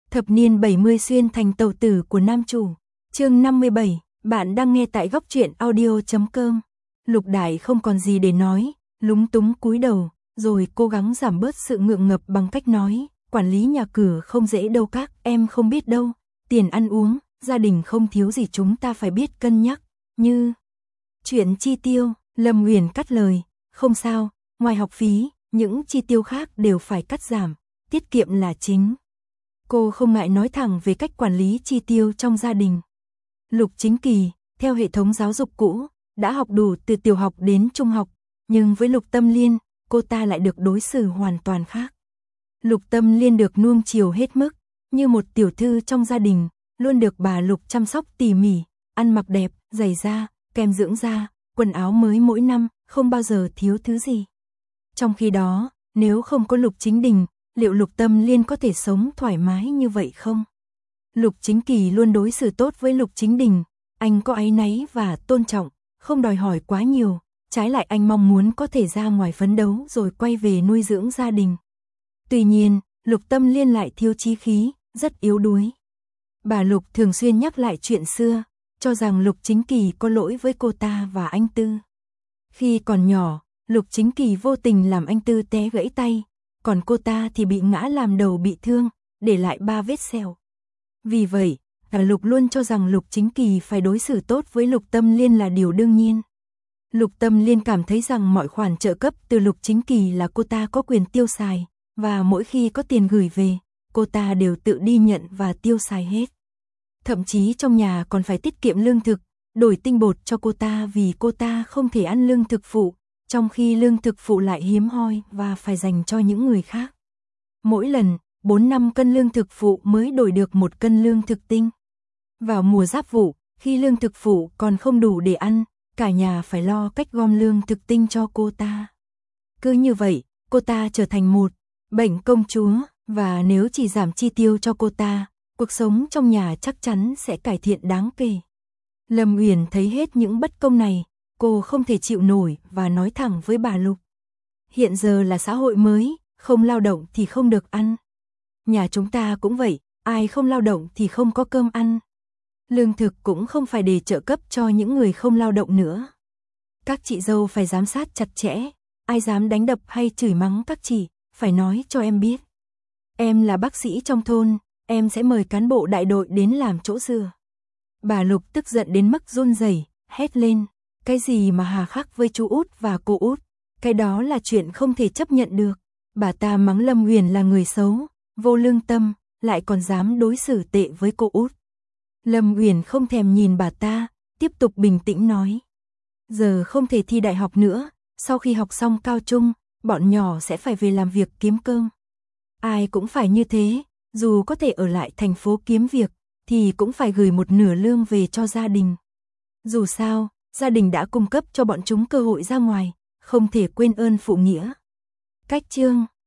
Thập niên 70 xuyên thành tàu tử của nam chủ. Chương 57, bạn đang nghe tại góc truyện audio.com. Lục Đại không còn gì để nói, lúng túng cúi đầu, rồi cố gắng giảm bớt sự ngượng ngập bằng cách nói, quản lý nhà cửa không dễ đâu các em không biết đâu, tiền ăn uống, gia đình không thiếu gì chúng ta phải biết cân nhắc, như chuyện chi tiêu. Lâm Uyển cắt lời, không sao, ngoài học phí, những chi tiêu khác đều phải cắt giảm, tiết kiệm là chính. Cô không ngại nói thẳng về cách quản lý chi tiêu trong gia đình. Lục Chính Kỳ, theo hệ thống giáo dục cũ, đã học đủ từ tiểu học đến trung học, nhưng với Lục Tâm Liên, cô ta lại được đối xử hoàn toàn khác. Lục Tâm Liên được nuông chiều hết mức, như một tiểu thư trong gia đình, luôn được bà Lục chăm sóc tỉ mỉ, ăn mặc đẹp, giày da, kem dưỡng da, quần áo mới mỗi năm, không bao giờ thiếu thứ gì. Trong khi đó, nếu không có Lục Chính Đình, liệu Lục Tâm Liên có thể sống thoải mái như vậy không? Lục Chính Kỳ luôn đối xử tốt với Lục Chính Đình, anh có áy náy và tôn trọng, không đòi hỏi quá nhiều, trái lại anh mong muốn có thể ra ngoài phấn đấu rồi quay về nuôi dưỡng gia đình. Tuy nhiên, Lục Tâm Liên lại thiếu chí khí, rất yếu đuối. Bà Lục thường xuyên nhắc lại chuyện xưa, cho rằng Lục Chính Kỳ có lỗi với cô ta và anh Tư. Khi còn nhỏ, Lục Chính Kỳ vô tình làm anh Tư té gãy tay, còn cô ta thì bị ngã làm đầu bị thương, để lại 3 vết sẹo. Vì vậy, cả Lục luôn cho rằng Lục Chính Kỳ phải đối xử tốt với Lục Tâm Liên là điều đương nhiên. Lục Tâm Liên cảm thấy rằng mọi khoản trợ cấp từ Lục Chính Kỳ là cô ta có quyền tiêu xài, và mỗi khi có tiền gửi về, cô ta đều tự đi nhận và tiêu xài hết. Thậm chí trong nhà còn phải tiết kiệm lương thực, đổi tinh bột cho cô ta vì cô ta không thể ăn lương thực phụ, trong khi lương thực phụ lại hiếm hoi và phải dành cho những người khác. Mỗi lần, 4-5 cân lương thực phụ mới đổi được 1 cân lương thực tinh. Vào mùa giáp vụ, khi lương thực phụ còn không đủ để ăn, cả nhà phải lo cách gom lương thực tinh cho cô ta. Cứ như vậy, cô ta trở thành một bệnh công chúa, và nếu chỉ giảm chi tiêu cho cô ta, cuộc sống trong nhà chắc chắn sẽ cải thiện đáng kể. Lâm Uyển thấy hết những bất công này, cô không thể chịu nổi và nói thẳng với bà Lục. Hiện giờ là xã hội mới, không lao động thì không được ăn. Nhà chúng ta cũng vậy, ai không lao động thì không có cơm ăn. Lương thực cũng không phải để trợ cấp cho những người không lao động nữa. Các chị dâu phải giám sát chặt chẽ, ai dám đánh đập hay chửi mắng các chị, phải nói cho em biết. Em là bác sĩ trong thôn, em sẽ mời cán bộ đại đội đến làm chỗ dựa. Bà Lục tức giận đến mức run rẩy, hét lên, cái gì mà hà khắc với chú Út và cô Út, cái đó là chuyện không thể chấp nhận được. Bà ta mắng Lâm Uyển là người xấu, vô lương tâm, lại còn dám đối xử tệ với cô Út. Lâm Uyển không thèm nhìn bà ta, tiếp tục bình tĩnh nói. Giờ không thể thi đại học nữa, sau khi học xong cao trung, bọn nhỏ sẽ phải về làm việc kiếm cơm. Ai cũng phải như thế, dù có thể ở lại thành phố kiếm việc, thì cũng phải gửi một nửa lương về cho gia đình. Dù sao, gia đình đã cung cấp cho bọn chúng cơ hội ra ngoài, không thể quên ơn phụ nghĩa. Cách chương